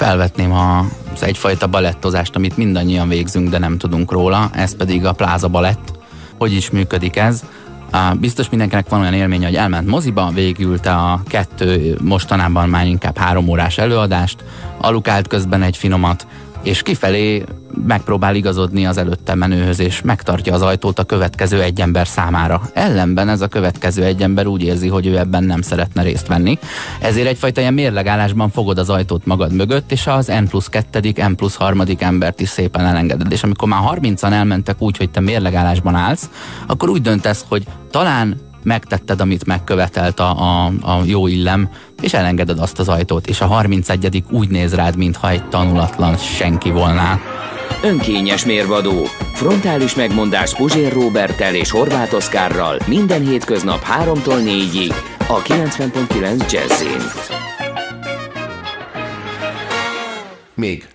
felvetném az egyfajta balettozást, amit mindannyian végzünk, de nem tudunk róla, ez pedig a pláza balett. Hogy is működik ez? Biztos mindenkinek van olyan élménye, hogy elment moziba, végigülte a 2, mostanában már inkább 3 órás előadást, alukált közben egy finomat, és kifelé megpróbál igazodni az előtte menőhöz, és megtartja az ajtót a következő egy ember számára. Ellenben ez a következő egy ember úgy érzi, hogy ő ebben nem szeretne részt venni. Ezért egyfajta ilyen mérlegállásban fogod az ajtót magad mögött, és az N+2., N+3. embert is szépen elengeded. És amikor már 30-an elmentek úgy, hogy te mérlegállásban állsz, akkor úgy döntesz, hogy talán megtetted, amit megkövetelt a jó illem, és elengeded azt az ajtót, és a 31. úgy néz rád, mintha egy tanulatlan senki volnál. Önkényes mérvadó. Frontális megmondás Puzsér Róberttel és Horváth Oszkárral minden hétköznap 3-tól 4-ig a 90.9 Jazzin. Még